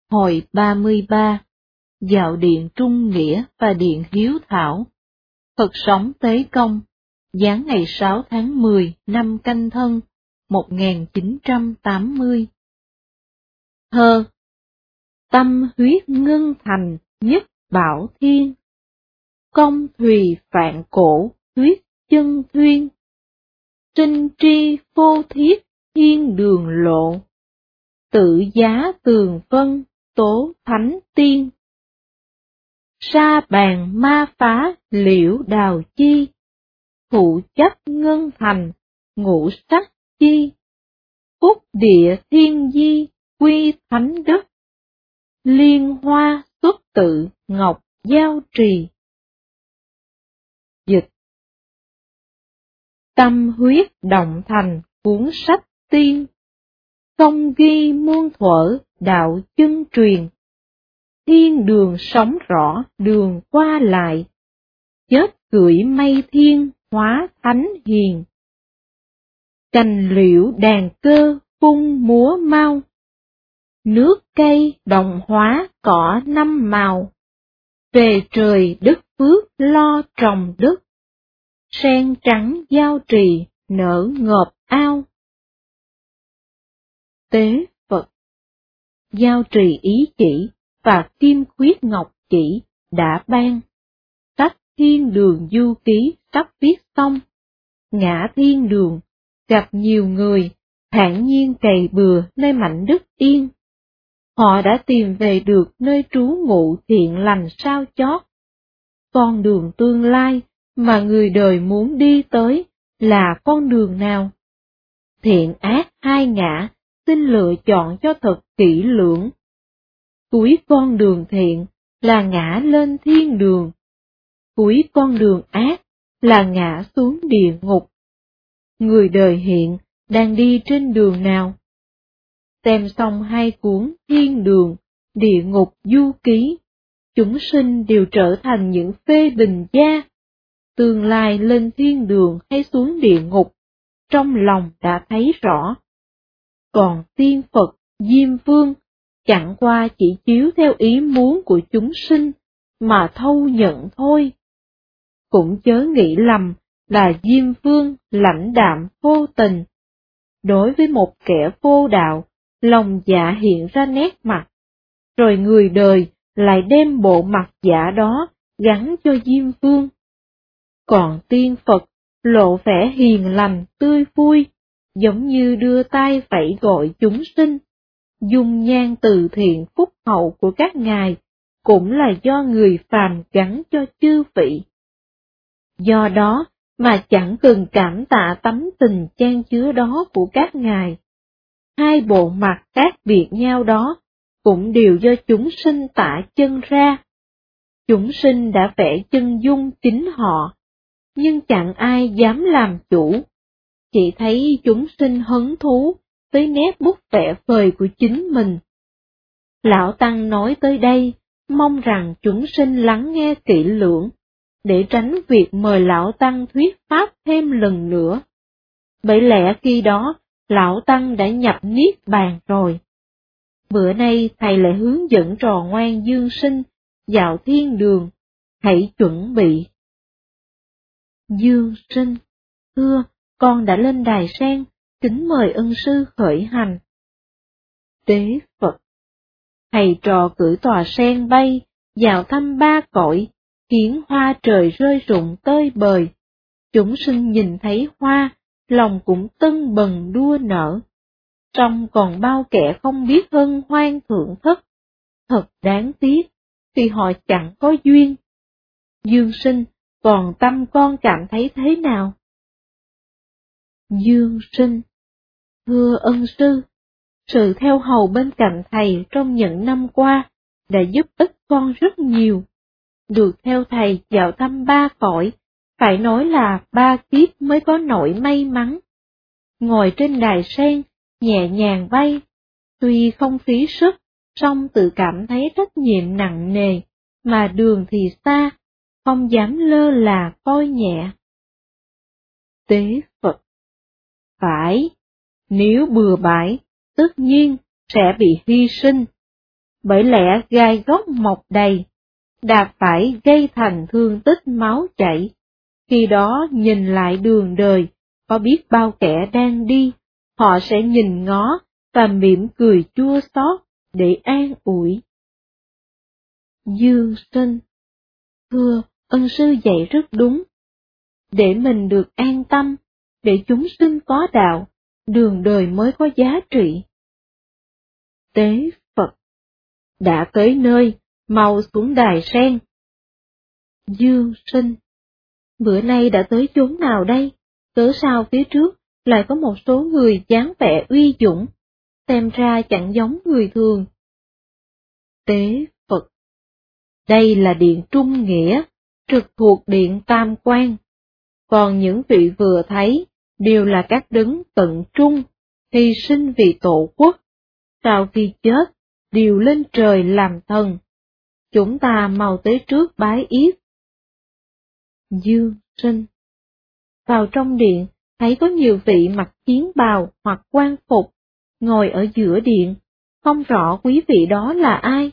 Hồi 33, Dạo điện Trung Nghĩa và điện Hiếu Thảo. Phật sống Tế Công, giáng ngày 6 tháng 10 năm Canh Thân, 1980. Thơ. Tâm huyết ngưng thành nhất bảo thiên, công thùy phạn cổ huyết chân thuyên, trinh tri vô thiết thiên đường lộ, tự giá tường vân tố thánh tiên. Sa bàn ma phá liễu đào chi, thụ chấp ngân thành ngũ sắc chi, phúc địa thiên di quy thánh đức, liên hoa xuất tự ngọc giao trì. Dịch. Tâm huyết động thành cuốn sách tiên, công ghi muôn thuở đạo chân truyền, thiên đường sống rõ đường qua lại, chết cưỡi mây thiên hóa thánh hiền. Cành liễu đàn cơ phun múa mau, nước cây đồng hóa cỏ năm màu, về trời đất phước lo trồng đất, sen trắng giao trì nở ngợp ao. Tế Phật. Giao trì ý chỉ và kim khuyết ngọc chỉ đã ban. Sách thiên đường du ký sắp viết xong. Ngã thiên đường, gặp nhiều người, thản nhiên cày bừa nơi mảnh đất yên. Họ đã tìm về được nơi trú ngụ thiện lành sao chót. Con đường tương lai mà người đời muốn đi tới là con đường nào? Thiện ác hai ngã, xin lựa chọn cho thật kỹ lưỡng. Cuối con đường thiện là ngã lên thiên đường, cuối con đường ác là ngã xuống địa ngục. Người đời hiện đang đi trên đường nào? Xem xong hai cuốn Thiên Đường, Địa Ngục Du Ký, chúng sinh đều trở thành những phê bình gia. Tương lai lên thiên đường hay xuống địa ngục, trong lòng đã thấy rõ. Còn tiên Phật, Diêm Vương, chẳng qua chỉ chiếu theo ý muốn của chúng sinh, mà thâu nhận thôi. Cũng chớ nghĩ lầm là Diêm Vương lãnh đạm vô tình. Đối với một kẻ vô đạo, lòng dạ hiện ra nét mặt, rồi người đời lại đem bộ mặt giả đó gắn cho Diêm Vương. Còn tiên Phật lộ vẻ hiền lành tươi vui, giống như đưa tay vẫy gọi chúng sinh. Dung nhan từ thiện phúc hậu của các ngài cũng là do người phàm gắn cho chư vị. Do đó mà chẳng cần cảm tạ tấm tình chan chứa đó của các ngài. Hai bộ mặt khác biệt nhau đó cũng đều do chúng sinh tả chân ra. Chúng sinh đã vẽ chân dung chính họ, nhưng chẳng ai dám làm chủ. Chỉ thấy chúng sinh hứng thú với nét bút vẽ vời của chính mình. Lão Tăng nói tới đây, mong rằng chúng sinh lắng nghe kỹ lưỡng, để tránh việc mời Lão Tăng thuyết pháp thêm lần nữa. Bởi lẽ khi đó, Lão Tăng đã nhập Niết Bàn rồi. Bữa nay Thầy lại hướng dẫn trò ngoan dương sinh, dạo thiên đường, hãy chuẩn bị. Dương sinh, thưa, con đã lên đài sen, kính mời ân sư khởi hành. Tế Phật. Thầy trò cử tòa sen bay, vào thăm ba cõi, khiến hoa trời rơi rụng tơi bời. Chúng sinh nhìn thấy hoa, lòng cũng tưng bừng đua nở. Trong còn bao kẻ không biết hân hoan thượng thất. Thật đáng tiếc, vì họ chẳng có duyên. Dương sinh, còn tâm con cảm thấy thế nào? Dương sinh. Thưa ân sư, sự theo hầu bên cạnh thầy trong những năm qua đã giúp ích con rất nhiều. Được theo thầy dạo thăm ba cõi, phải nói là ba kiếp mới có nỗi may mắn. Ngồi trên đài sen, nhẹ nhàng bay, tuy không phí sức, song tự cảm thấy trách nhiệm nặng nề, mà đường thì xa, không dám lơ là coi nhẹ. Tế Phật. Phải, nếu bừa bãi, tất nhiên sẽ bị hy sinh. bởi lẽ gai góc mọc đầy, đạp phải gây thành thương tích máu chảy. Khi đó nhìn lại đường đời, có biết bao kẻ đang đi, họ sẽ nhìn ngó và mỉm cười chua xót để an ủi. Dương Sinh: Thưa, ân sư dạy rất đúng. Để mình được an tâm, để chúng sinh có đạo, đường đời mới có giá trị. Tế Phật: Đã tới nơi, mau xuống đài sen. Dương Sinh: Bữa nay đã tới chốn nào đây? Cớ sao phía trước lại có một số người dáng vẻ uy dũng, xem ra chẳng giống người thường. Tế Phật: Đây là điện Trung Nghĩa, trực thuộc điện Tam Quan. Còn những vị vừa thấy đều là các đấng tận trung, hy sinh vì tổ quốc, sau khi chết đều lên trời làm thần. Chúng ta mau tới trước bái yết. Dương Sinh: Vào trong điện, thấy có nhiều vị mặc chiến bào hoặc quan phục, ngồi ở giữa điện, không rõ quý vị đó là ai.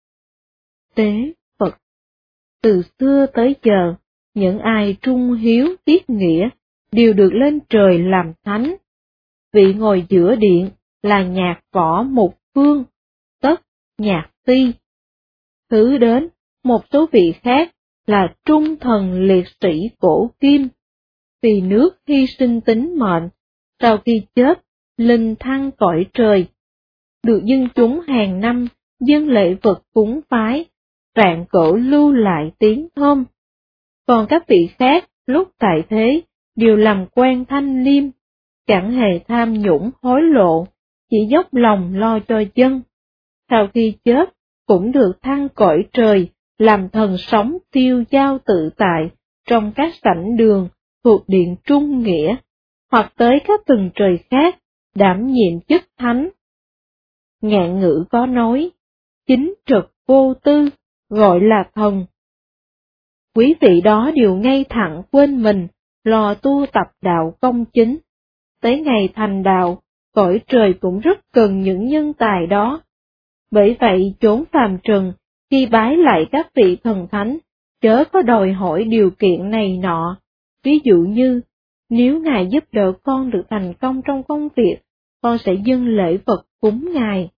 Tế Phật: Từ xưa tới giờ, những ai trung hiếu tiết nghĩa, đều được lên trời làm thánh. Vị ngồi giữa điện là Nhạc Võ Mục Phương, tức Nhạc Phi. Thứ đến, một số vị khác là trung thần liệt sĩ Cổ Kim, vì nước hy sinh tính mệnh, sau khi chết, linh thăng cõi trời. Được dân chúng hàng năm dâng lễ vật cúng phái, vạn cổ lưu lại tiếng thơm. Còn các vị khác lúc tại thế đều làm quan thanh liêm, chẳng hề tham nhũng hối lộ, chỉ dốc lòng lo cho dân. Sau khi chết cũng được thăng cõi trời, làm thần sống tiêu dao tự tại trong các sảnh đường thuộc điện Trung Nghĩa, hoặc tới các tầng trời khác đảm nhiệm chức thánh. Ngạn ngữ có nói, chính trực vô tư, gọi là thần. Quý vị đó đều ngay thẳng quên mình, lo tu tập đạo công chính. Tới ngày thành đạo, cõi trời cũng rất cần những nhân tài đó. Bởi vậy chốn phàm trần, khi bái lại các vị thần thánh, chớ có đòi hỏi điều kiện này nọ. Ví dụ như, nếu Ngài giúp đỡ con được thành công trong công việc, con sẽ dâng lễ vật cúng Ngài.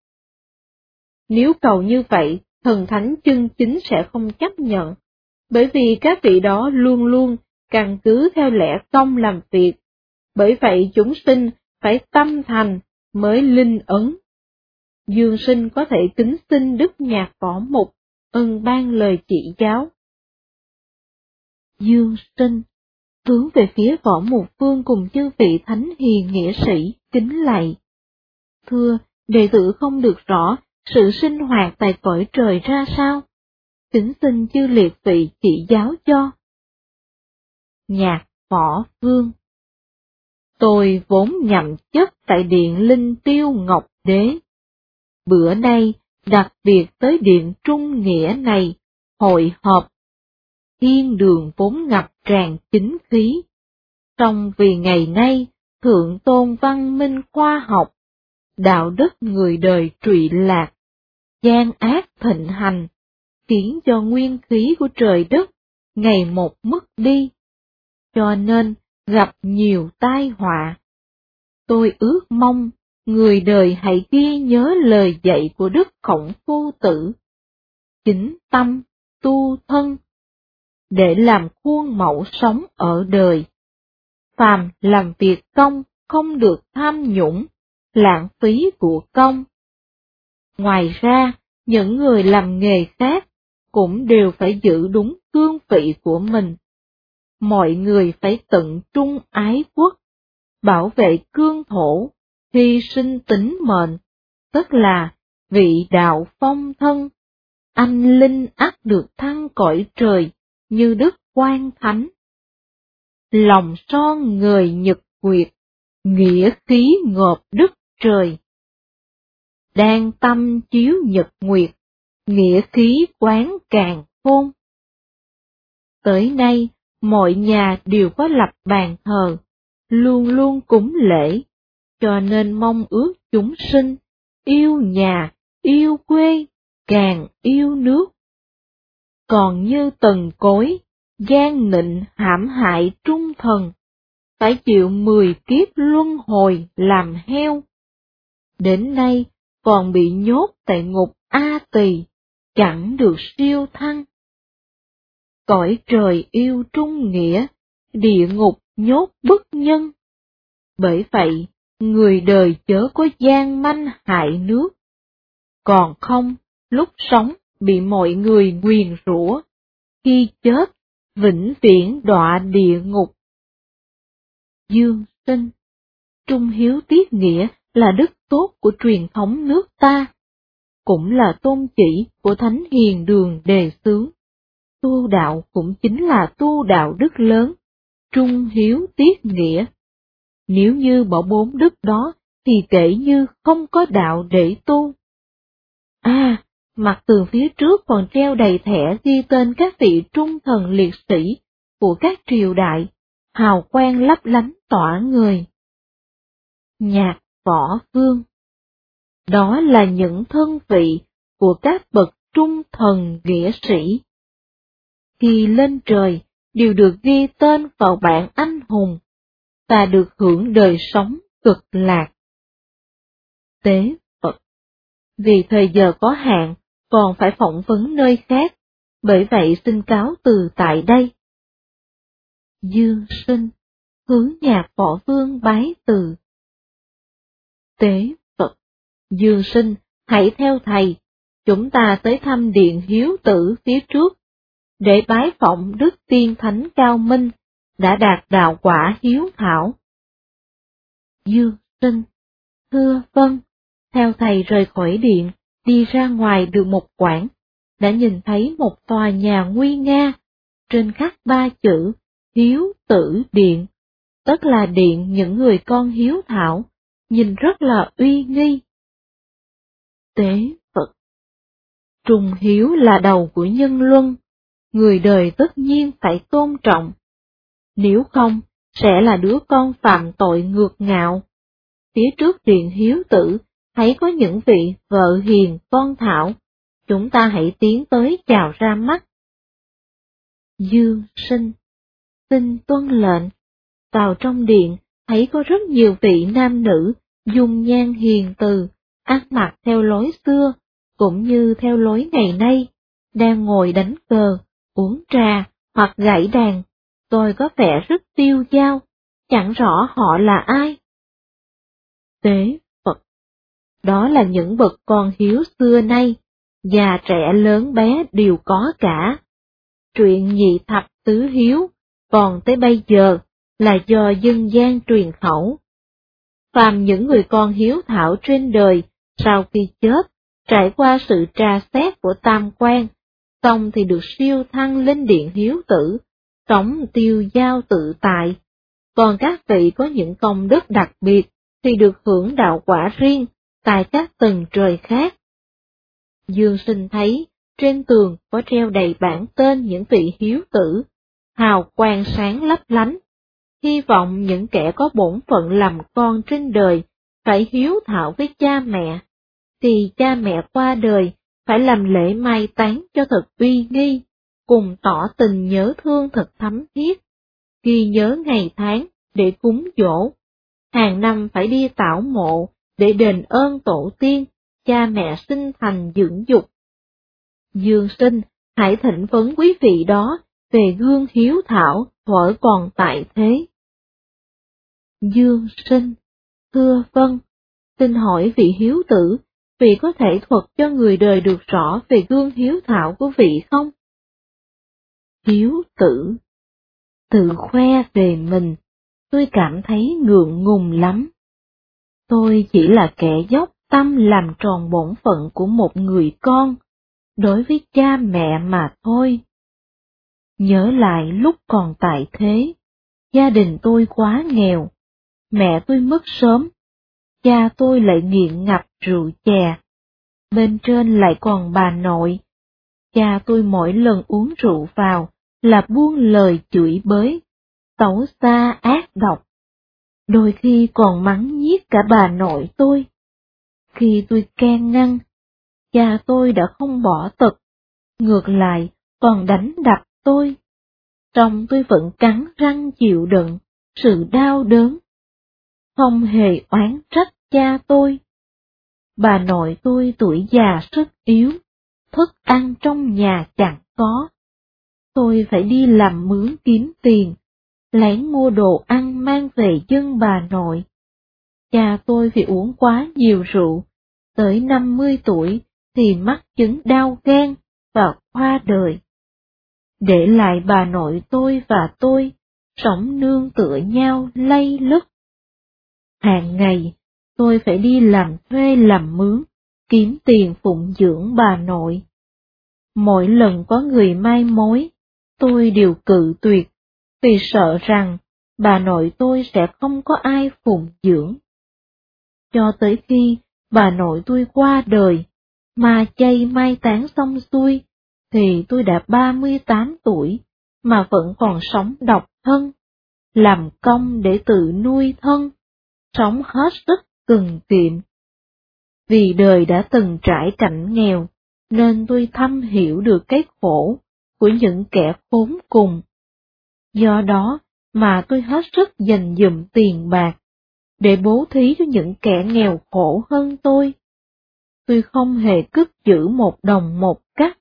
Nếu cầu như vậy, thần thánh chân chính sẽ không chấp nhận, bởi vì các vị đó luôn luôn căn cứ theo lẽ công làm việc. Bởi vậy chúng sinh phải tâm thành mới linh ấn. Dương Sinh có thể kính xin Đức Nhạc Võ Mục ân ban lời chỉ giáo. Dương Sinh hướng về phía Võ Mục Vương cùng chư vị thánh hiền nghĩa sĩ kính lạy. Thưa, đệ tử không được rõ sự sinh hoạt tại cõi trời ra sao, kính xin chư liệt vị chỉ giáo cho. Nhạc Võ Vương: Tôi vốn nhậm chức tại điện Linh Tiêu Ngọc Đế. Bữa nay đặc biệt tới điện Trung Nghĩa này hội họp. Thiên đường vốn ngập tràn chính khí, song vì ngày nay thượng tôn văn minh khoa học, đạo đức người đời trụy lạc, gian ác thịnh hành, khiến cho nguyên khí của trời đất ngày một mất đi, cho nên gặp nhiều tai họa. Tôi ước mong người đời hãy ghi nhớ lời dạy của Đức Khổng Phu Tử, chính tâm, tu thân, để làm khuôn mẫu sống ở đời. Phàm làm việc công không được tham nhũng, lãng phí của công. Ngoài ra, những người làm nghề khác cũng đều phải giữ đúng cương vị của mình. Mọi người phải tận trung ái quốc, bảo vệ cương thổ, hy sinh tính mệnh, tức là vị đạo phong thân, anh linh ắt được thăng cõi trời như Đức Quan Thánh. Lòng son người nhật nguyệt, nghĩa khí ngộp đức trời. Đang tâm chiếu nhật nguyệt, nghĩa khí quán càn khôn. Tới nay, mọi nhà đều có lập bàn thờ, luôn luôn cúng lễ, cho nên mong ước chúng sinh, yêu nhà, yêu quê, càng yêu nước. Còn như Tần Cối, gian nịnh hãm hại trung thần, phải chịu 10 kiếp luân hồi làm heo. Đến nay còn bị nhốt tại ngục A Tỳ, chẳng được siêu thăng. Cõi trời yêu trung nghĩa, địa ngục nhốt bức nhân. Bởi vậy, người đời chớ có gian manh hại nước. Còn không, lúc sống bị mọi người nguyền rủa, khi chết, vĩnh viễn đọa địa ngục. Dương Sinh, trung hiếu tiết nghĩa là đức tốt của truyền thống nước ta, cũng là tôn chỉ của Thánh Hiền Đường đề xướng. Tu đạo cũng chính là tu đạo đức lớn, trung hiếu tiết nghĩa. Nếu như bỏ 4 đức đó thì kể như không có đạo để tu. Mặt tường phía trước còn treo đầy thẻ ghi tên các vị trung thần liệt sĩ của các triều đại, hào quang lấp lánh tỏa người. Nhạc Võ Vương, đó là những thân vị của các bậc trung thần nghĩa sĩ. Khi lên trời đều được ghi tên vào bảng anh hùng, và được hưởng đời sống cực lạc. Tế Phật, vì thời giờ có hạn, còn phải phỏng vấn nơi khác, bởi vậy xin cáo từ tại đây. Dương Sinh, hướng Nhạc Võ Vương bái từ. Tế Phật, Dương Sinh, hãy theo thầy, chúng ta tới thăm điện Hiếu Tử phía trước, để bái phỏng Đức Tiên Thánh Cao Minh, đã đạt đạo quả hiếu thảo. Dương Sinh, thưa vâng, theo thầy rời khỏi điện, đi ra ngoài được một quãng, đã nhìn thấy một tòa nhà nguy nga, trên khắc 3 chữ Hiếu Tử Điện, tức là điện những người con hiếu thảo, nhìn rất là uy nghi. Tế Phật, trung hiếu là đầu của nhân luân, người đời tất nhiên phải tôn trọng, nếu không sẽ là đứa con phạm tội ngược ngạo. Phía trước điện Hiếu Tử, thấy có những vị vợ hiền con thảo, chúng ta hãy tiến tới chào ra mắt. Dương Sinh, xin tuân lệnh. Vào trong điện, thấy có rất nhiều vị nam nữ, dung nhan hiền từ, ăn mặc theo lối xưa, cũng như theo lối ngày nay, đang ngồi đánh cờ, uống trà, hoặc gảy đàn, tôi có vẻ rất tiêu dao, chẳng rõ họ là ai. Tế Phật, đó là những bậc con hiếu xưa nay, già trẻ lớn bé đều có cả. Chuyện nhị thập tứ hiếu, còn tới bây giờ, là do dân gian truyền khẩu. Phàm những người con hiếu thảo trên đời, sau khi chết, trải qua sự tra xét của tam quan, xong thì được siêu thăng lên điện Hiếu Tử, sống tiêu dao tự tại. Còn các vị có những công đức đặc biệt, thì được hưởng đạo quả riêng, tại các tầng trời khác. Dương Sinh thấy, trên tường có treo đầy bảng tên những vị hiếu tử, hào quang sáng lấp lánh. Hy vọng những kẻ có bổn phận làm con trên đời, phải hiếu thảo với cha mẹ, thì cha mẹ qua đời, phải làm lễ mai táng cho thật uy nghi, cùng tỏ tình nhớ thương thật thấm thiết, ghi nhớ ngày tháng để cúng dỗ. Hàng năm phải đi tảo mộ để đền ơn tổ tiên, cha mẹ sinh thành dưỡng dục. Dương Sinh, hãy thỉnh vấn quý vị đó về gương hiếu thảo thuở còn tại thế. Dương Sinh, thưa vâng, xin hỏi vị hiếu tử, vị có thể thuật cho người đời được rõ về gương hiếu thảo của vị không? Hiếu tử, tự khoe về mình, tôi cảm thấy ngượng ngùng lắm. Tôi chỉ là kẻ dốc tâm làm tròn bổn phận của một người con, đối với cha mẹ mà thôi. Nhớ lại lúc còn tại thế, gia đình tôi quá nghèo, mẹ tôi mất sớm, cha tôi lại nghiện ngập rượu chè, bên trên lại còn bà nội. Cha tôi mỗi lần uống rượu vào là buông lời chửi bới, xấu xa ác độc, đôi khi còn mắng nhiếc cả bà nội tôi. Khi tôi can ngăn, cha tôi đã không bỏ tật, ngược lại còn đánh đập tôi. Song tôi vẫn cắn răng chịu đựng sự đau đớn, không hề oán trách cha tôi. Bà nội tôi tuổi già sức yếu, thức ăn trong nhà chẳng có. Tôi phải đi làm mướn kiếm tiền, lén mua đồ ăn mang về dân bà nội. Cha tôi vì uống quá nhiều rượu, tới 50 tuổi thì mắc chứng đau gan và qua đời. Để lại bà nội tôi và tôi, sống nương tựa nhau lây lứt. Hàng ngày, tôi phải đi làm thuê làm mướn, kiếm tiền phụng dưỡng bà nội. Mỗi lần có người mai mối, tôi đều cự tuyệt, vì sợ rằng bà nội tôi sẽ không có ai phụng dưỡng. Cho tới khi bà nội tôi qua đời, mà chay mai táng xong xuôi, thì tôi đã 38 tuổi, mà vẫn còn sống độc thân, làm công để tự nuôi thân, sống hết sức cần kiệm. Vì đời đã từng trải cảnh nghèo, nên tôi thâm hiểu được cái khổ của những kẻ khốn cùng. Do đó mà tôi hết sức dành dụm tiền bạc, để bố thí cho những kẻ nghèo khổ hơn tôi. Tôi không hề cất giữ một đồng một cắc.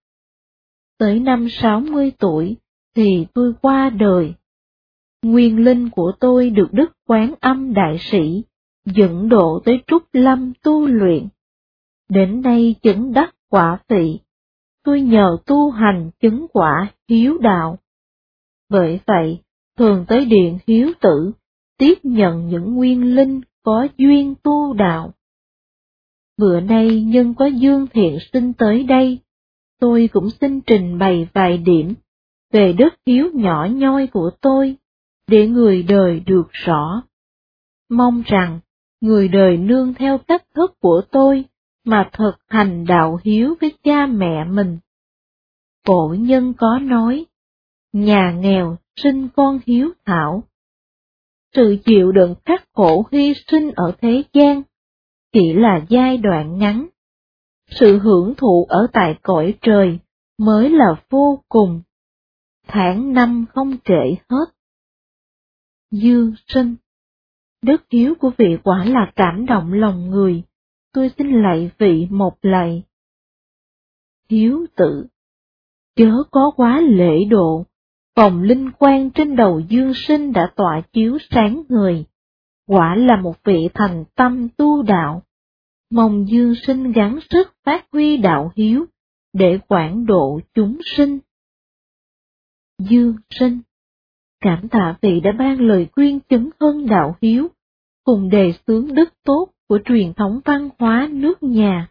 Tới năm 60 tuổi thì tôi qua đời. Nguyên linh của tôi được Đức Quán Âm Đại Sĩ dẫn độ tới Trúc Lâm tu luyện. Đến nay chứng đắc quả vị, tôi nhờ tu hành chứng quả hiếu đạo. Bởi vậy, thường tới điện hiếu tử, tiếp nhận những nguyên linh có duyên tu đạo. Bữa nay nhân có Dương Thiện Sinh tới đây, tôi cũng xin trình bày vài điểm về đức hiếu nhỏ nhoi của tôi, để người đời được rõ. Mong rằng, người đời nương theo cách thức của tôi, mà thực hành đạo hiếu với cha mẹ mình. Cổ nhân có nói, nhà nghèo sinh con hiếu thảo. Sự chịu đựng khắc khổ hy sinh ở thế gian chỉ là giai đoạn ngắn. Sự hưởng thụ ở tại cõi trời mới là vô cùng. Tháng năm không kể hết. Dương Sinh, đức hiếu của vị quả là cảm động lòng người, tôi xin lạy vị một lạy. Hiếu tử, chớ có quá lễ độ, vòng linh quang trên đầu Dương Sinh đã tỏa chiếu sáng người, quả là một vị thành tâm tu đạo. Mong Dương Sinh gắng sức phát huy đạo hiếu, để quảng độ chúng sinh. Dương Sinh, cảm tạ vị đã ban lời khuyên chứng hơn đạo hiếu, cùng đề xướng đức tốt của truyền thống văn hóa nước nhà.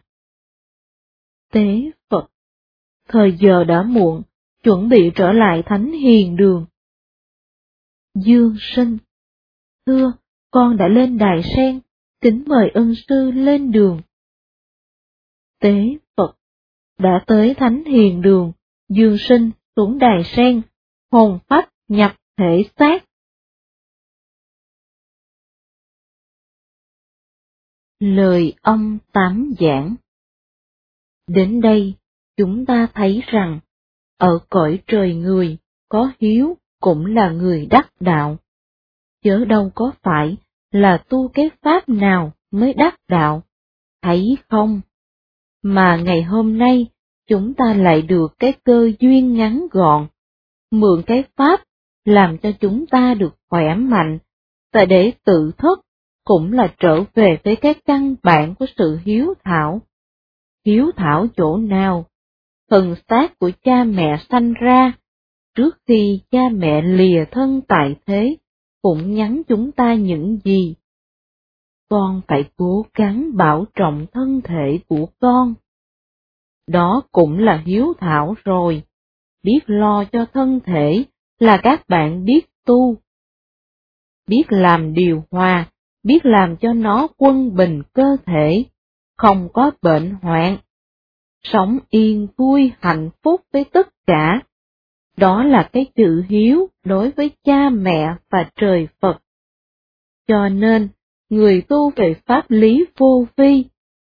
Tế Phật, thời giờ đã muộn, chuẩn bị trở lại Thánh Hiền Đường. Dương Sinh, thưa, con đã lên đài sen, kính mời ân sư lên đường. Tế Phật, đã tới Thánh Hiền Đường, Dương Sinh xuống đài sen, hồn phách nhập thể xác. Lời ông Tám giảng. Đến đây, chúng ta thấy rằng, ở cõi trời người, có hiếu cũng là người đắc đạo. Chớ đâu có phải là tu cái pháp nào mới đắc đạo, thấy không? Mà ngày hôm nay, chúng ta lại được cái cơ duyên ngắn gọn, mượn cái pháp làm cho chúng ta được khỏe mạnh, và để tự thức cũng là trở về với cái căn bản của sự hiếu thảo. Hiếu thảo chỗ nào? Thần xác của cha mẹ sanh ra, trước khi cha mẹ lìa thân tại thế, cũng nhắn chúng ta những gì? Con phải cố gắng bảo trọng thân thể của con. Đó cũng là hiếu thảo rồi. Biết lo cho thân thể là các bạn biết tu. Biết làm điều hòa, biết làm cho nó quân bình cơ thể, không có bệnh hoạn. Sống yên vui hạnh phúc với tất cả. Đó là cái chữ hiếu đối với cha mẹ và trời Phật. Cho nên, người tu về pháp lý vô vi,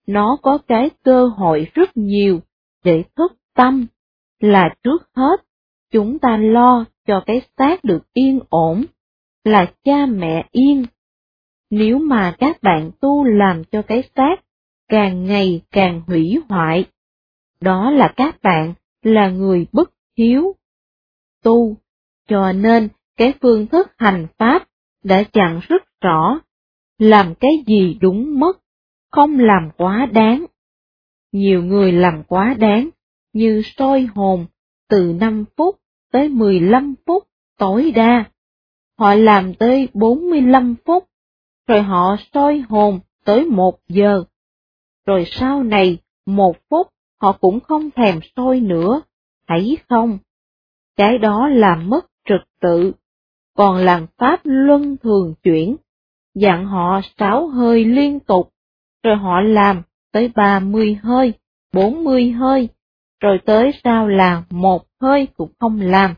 nó có cái cơ hội rất nhiều để thức tâm, là trước hết, chúng ta lo cho cái xác được yên ổn, là cha mẹ yên. Nếu mà các bạn tu làm cho cái xác càng ngày càng hủy hoại, đó là các bạn là người bất hiếu. Tu, cho nên cái phương thức hành pháp đã dặn rất rõ, làm cái gì đúng mất, không làm quá đáng. Nhiều người làm quá đáng, như soi hồn, từ 5 phút tới 15 phút tối đa. Họ làm tới 45 phút, rồi họ soi hồn tới 1 giờ. Rồi sau này, 1 phút họ cũng không thèm soi nữa, thấy không? Cái đó là mất trật tự. Còn làm pháp luân thường chuyển, dặn họ 6 hơi liên tục, rồi họ làm tới 30 hơi, 40 hơi, rồi tới sau là 1 hơi cũng không làm.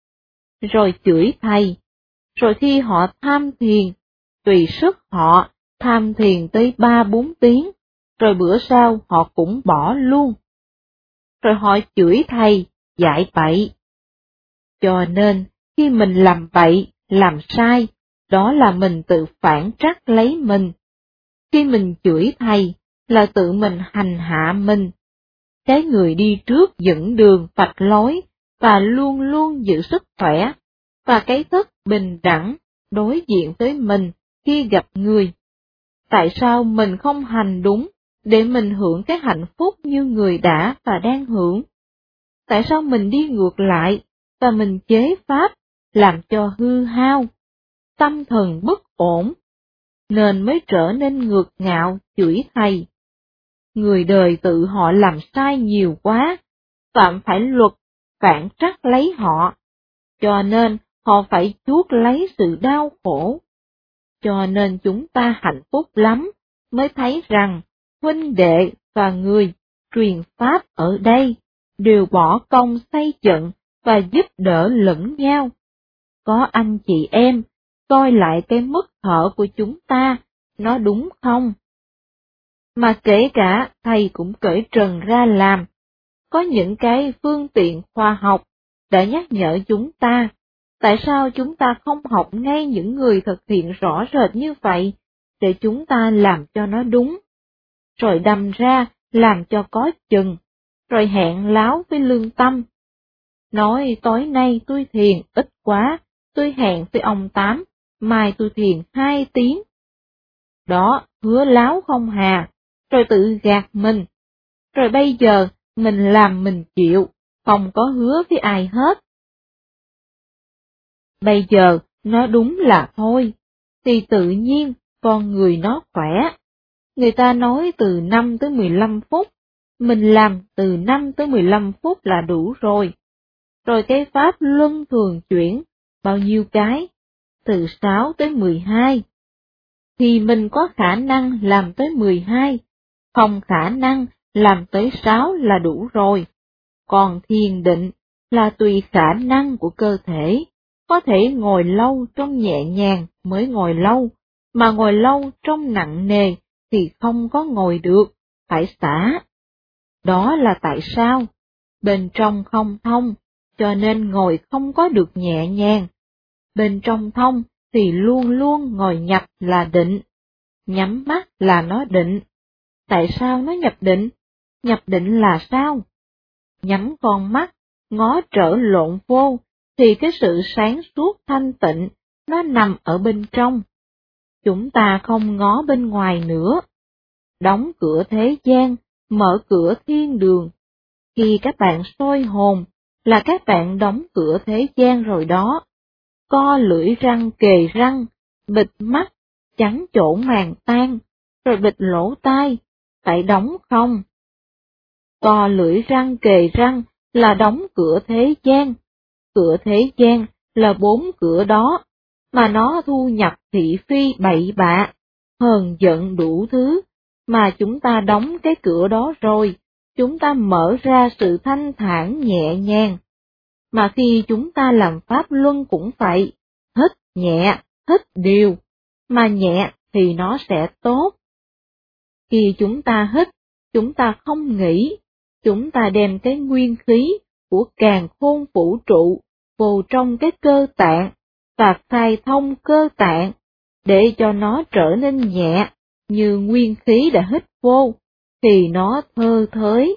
Rồi chửi thầy, rồi khi họ tham thiền, tùy sức họ tham thiền tới 3-4 tiếng, rồi bữa sau họ cũng bỏ luôn. Rồi họ chửi thầy, dạy bậy. Cho nên, khi mình làm bậy, làm sai, đó là mình tự phản trắc lấy mình. Khi mình chửi thầy, là tự mình hành hạ mình. Cái người đi trước dẫn đường vạch lối, và luôn luôn giữ sức khỏe, và cái thức bình đẳng đối diện với mình khi gặp người. Tại sao mình không hành đúng để mình hưởng cái hạnh phúc như người đã và đang hưởng? Tại sao mình đi ngược lại và mình chế pháp làm cho hư hao, tâm thần bất ổn, nên mới trở nên ngược ngạo chửi thầy? Người đời tự họ làm sai nhiều quá, phạm phải luật, phản trắc lấy họ, cho nên họ phải chuốc lấy sự đau khổ. Cho nên chúng ta hạnh phúc lắm, mới thấy rằng huynh đệ và người truyền pháp ở đây đều bỏ công xây dựng và giúp đỡ lẫn nhau. Có anh chị em, coi lại cái mức thở của chúng ta, nó đúng không? Mà kể cả thầy cũng cởi trần ra làm. Có những cái phương tiện khoa học đã nhắc nhở chúng ta, tại sao chúng ta không học ngay những người thực hiện rõ rệt như vậy, để chúng ta làm cho nó đúng, rồi đâm ra làm cho có chừng, rồi hẹn láo với lương tâm. Nói tối nay tôi thiền ít quá, tôi hẹn với ông Tám, mai tôi thiền 2 tiếng. Đó, hứa láo không hà, rồi tự gạt mình. Rồi bây giờ, mình làm mình chịu, không có hứa với ai hết. Bây giờ, nó đúng là thôi, thì tự nhiên, con người nó khỏe. Người ta nói từ 5 tới 15 phút, mình làm từ 5 tới 15 phút là đủ rồi. Rồi cái pháp luân thường chuyển, bao nhiêu cái? Từ 6 tới 12. Thì mình có khả năng làm tới 12, không khả năng làm tới 6 là đủ rồi. Còn thiền định là tùy khả năng của cơ thể, có thể ngồi lâu trong nhẹ nhàng mới ngồi lâu, mà ngồi lâu trong nặng nề thì không có ngồi được, phải xả. Đó là tại sao? Bên trong không thông, cho nên ngồi không có được nhẹ nhàng. Bên trong thông thì luôn luôn ngồi nhập là định, nhắm mắt là nó định. Tại sao nó nhập định? Nhập định là sao? Nhắm con mắt, ngó trở lộn vô, thì cái sự sáng suốt thanh tịnh, nó nằm ở bên trong. Chúng ta không ngó bên ngoài nữa. Đóng cửa thế gian, mở cửa thiên đường. Khi các bạn soi hồn, là các bạn đóng cửa thế gian rồi đó. Co lưỡi răng kề răng, bịt mắt, chắn chỗ màng tan, rồi bịt lỗ tai, phải đóng không? Co lưỡi răng kề răng là đóng cửa thế gian. Cửa thế gian là 4 cửa đó, mà nó thu nhập thị phi bậy bạ, hờn giận đủ thứ, mà chúng ta đóng cái cửa đó rồi, chúng ta mở ra sự thanh thản nhẹ nhàng. Mà khi chúng ta làm pháp luân cũng vậy, hít nhẹ, hít đều, mà nhẹ thì nó sẽ tốt. Khi chúng ta hít, chúng ta không nghĩ, chúng ta đem cái nguyên khí của càn khôn vũ trụ vô trong cái cơ tạng và khai thông cơ tạng để cho nó trở nên nhẹ như nguyên khí đã hít vô, thì nó thơ thới.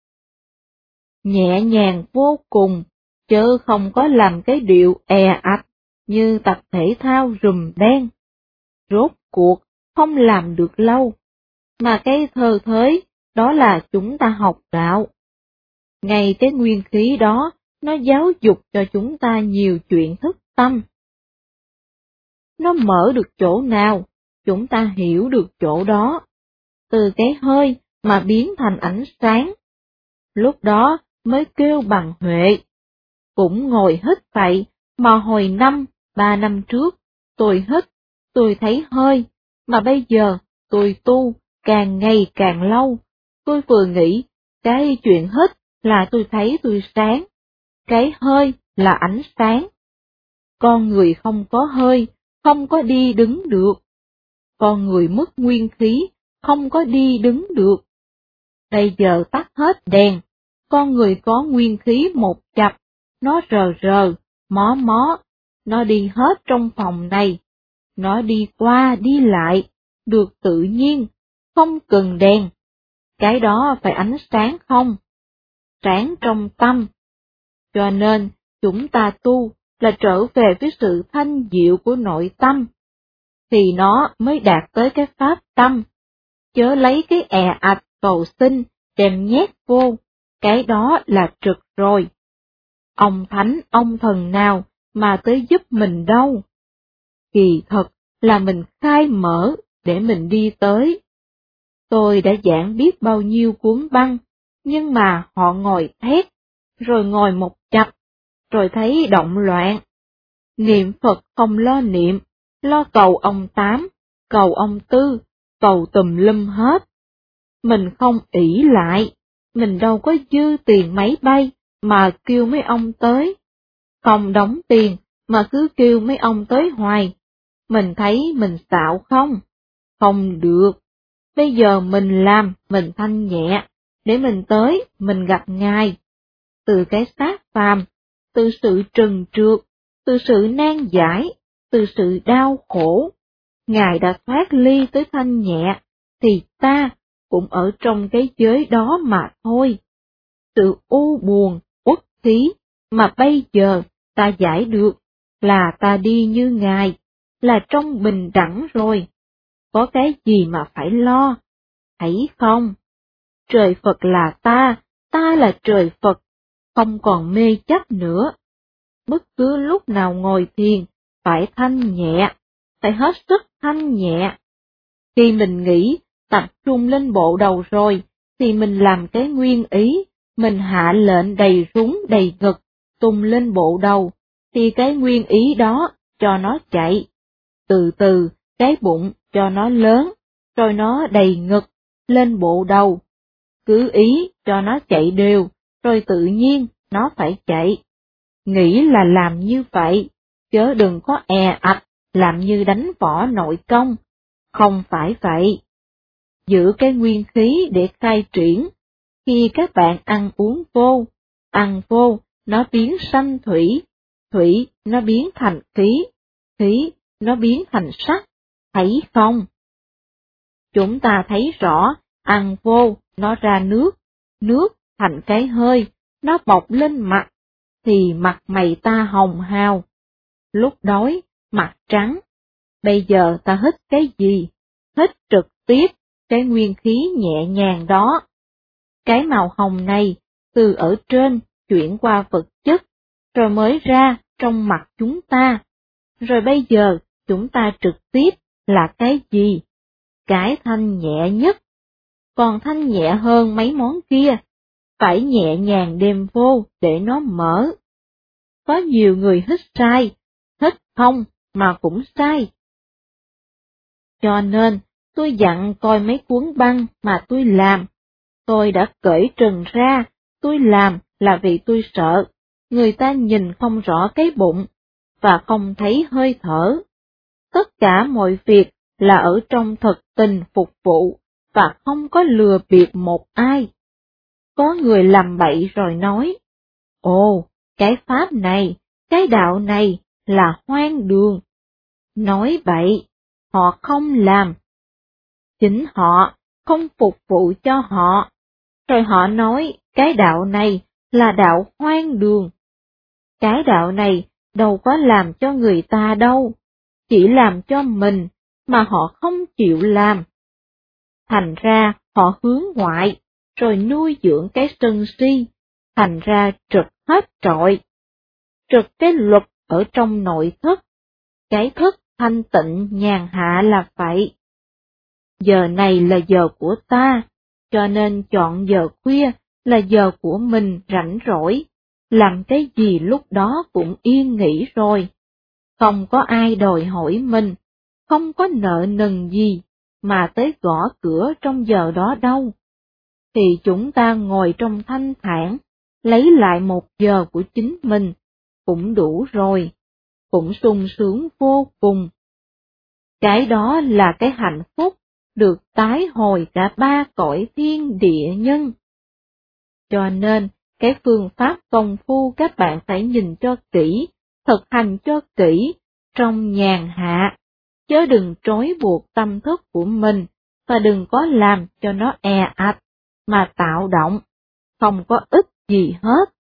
Nhẹ nhàng vô cùng, chớ không có làm cái điệu ạch như tập thể thao rùm beng. Rốt cuộc không làm được lâu, mà cái thơ thới đó là chúng ta học đạo. Ngay cái nguyên khí đó, nó giáo dục cho chúng ta nhiều chuyện thức tâm. Nó mở được chỗ nào, chúng ta hiểu được chỗ đó. Từ cái hơi mà biến thành ánh sáng. Lúc đó mới kêu bằng huệ. Cũng ngồi hít vậy, mà hồi 3 năm trước, tôi hít, tôi thấy hơi, mà bây giờ tôi tu, càng ngày càng lâu. Tôi vừa nghĩ, cái chuyện hít là tôi thấy tôi sáng, cái hơi là ánh sáng. Con người không có hơi, không có đi đứng được. Con người mất nguyên khí, không có đi đứng được. Bây giờ tắt hết đèn, con người có nguyên khí một chập, nó rờ rờ, mó mó, nó đi hết trong phòng này, nó đi qua đi lại, được tự nhiên, không cần đèn. Cái đó phải ánh sáng không? Sáng trong tâm. Cho nên, chúng ta tu là trở về với sự thanh diệu của nội tâm, thì nó mới đạt tới cái pháp tâm, chớ lấy cái ạch cầu xin đem nhét vô, cái đó là trực rồi. Ông thánh, ông thần nào mà tới giúp mình đâu. Kỳ thật là mình khai mở để mình đi tới. Tôi đã giảng biết bao nhiêu cuốn băng, nhưng mà họ ngồi thét, rồi ngồi một chập, rồi thấy động loạn. Niệm Phật không lo niệm, lo cầu ông Tám, cầu ông Tư, cầu tùm lum hết. Mình không ỷ lại, mình đâu có dư tiền máy bay mà kêu mấy ông tới. Không đóng tiền mà cứ kêu mấy ông tới hoài. Mình thấy mình xạo không? Không được. Bây giờ mình làm, mình thanh nhẹ, để mình tới, mình gặp Ngài. Từ cái xác phàm, từ sự trần trượt, từ sự nan giải, từ sự đau khổ. Ngài đã thoát ly tới thanh nhẹ, thì ta cũng ở trong cái giới đó mà thôi. Sự u buồn, uất khí, mà bây giờ ta giải được, là ta đi như Ngài, là trong bình đẳng rồi. Có cái gì mà phải lo, thấy không? Trời Phật là ta là trời Phật, không còn mê chấp nữa. Bất cứ lúc nào ngồi thiền, phải thanh nhẹ, phải hết sức thanh nhẹ. Khi mình nghĩ, tập trung lên bộ đầu rồi, thì mình làm cái nguyên ý, mình hạ lệnh đầy rúng đầy ngực, tung lên bộ đầu, thì cái nguyên ý đó cho nó chạy. Từ từ, cái bụng cho nó lớn, rồi nó đầy ngực, lên bộ đầu. Cứ ý cho nó chạy đều, rồi tự nhiên nó phải chạy. Nghĩ là làm như vậy, chớ đừng có ạch, làm như đánh võ nội công. Không phải vậy. Giữ cái nguyên khí để khai triển. Khi các bạn ăn vô, nó biến sanh thủy, thủy nó biến thành khí, khí nó biến thành sắc, thấy không? Chúng ta thấy rõ, ăn vô, nó ra nước, nước thành cái hơi, nó bọc lên mặt, thì mặt mày ta hồng hào. Lúc đói, mặt trắng. Bây giờ ta hít cái gì? Hít trực tiếp, cái nguyên khí nhẹ nhàng đó. Cái màu hồng này, từ ở trên, chuyển qua vật chất, rồi mới ra trong mặt chúng ta. Rồi bây giờ, chúng ta trực tiếp là cái gì? Cái thanh nhẹ nhất. Còn thanh nhẹ hơn mấy món kia, phải nhẹ nhàng đem vô để nó mở. Có nhiều người hít sai, hít không mà cũng sai. Cho nên, tôi dặn coi mấy cuốn băng mà tôi làm. Tôi đã cởi trần ra, tôi làm là vì tôi sợ, người ta nhìn không rõ cái bụng, và không thấy hơi thở. Tất cả mọi việc là ở trong thực tình phục vụ, và không có lừa bịp một ai. Có người làm bậy rồi nói, ồ, cái pháp này, cái đạo này là hoang đường. Nói bậy, họ không làm. Chính họ không phục vụ cho họ, rồi họ nói cái đạo này là đạo hoang đường. Cái đạo này đâu có làm cho người ta đâu, chỉ làm cho mình mà họ không chịu làm. Thành ra họ hướng ngoại, rồi nuôi dưỡng cái sân si, thành ra trật hết trọi. Trật cái luật ở trong nội thất, cái thất thanh tịnh nhàn hạ là vậy. Giờ này là giờ của ta, cho nên chọn giờ khuya là giờ của mình rảnh rỗi, làm cái gì lúc đó cũng yên nghỉ rồi. Không có ai đòi hỏi mình, không có nợ nần gì mà tới gõ cửa trong giờ đó đâu. Thì chúng ta ngồi trong thanh thản, lấy lại một giờ của chính mình, cũng đủ rồi, cũng sung sướng vô cùng. Cái đó là cái hạnh phúc được tái hồi cả ba cõi thiên địa nhân. Cho nên, cái phương pháp công phu các bạn phải nhìn cho kỹ, thực hành cho kỹ, trong nhàn hạ, chớ đừng trói buộc tâm thức của mình, và đừng có làm cho nó è ạch, mà tạo động, không có ích gì hết.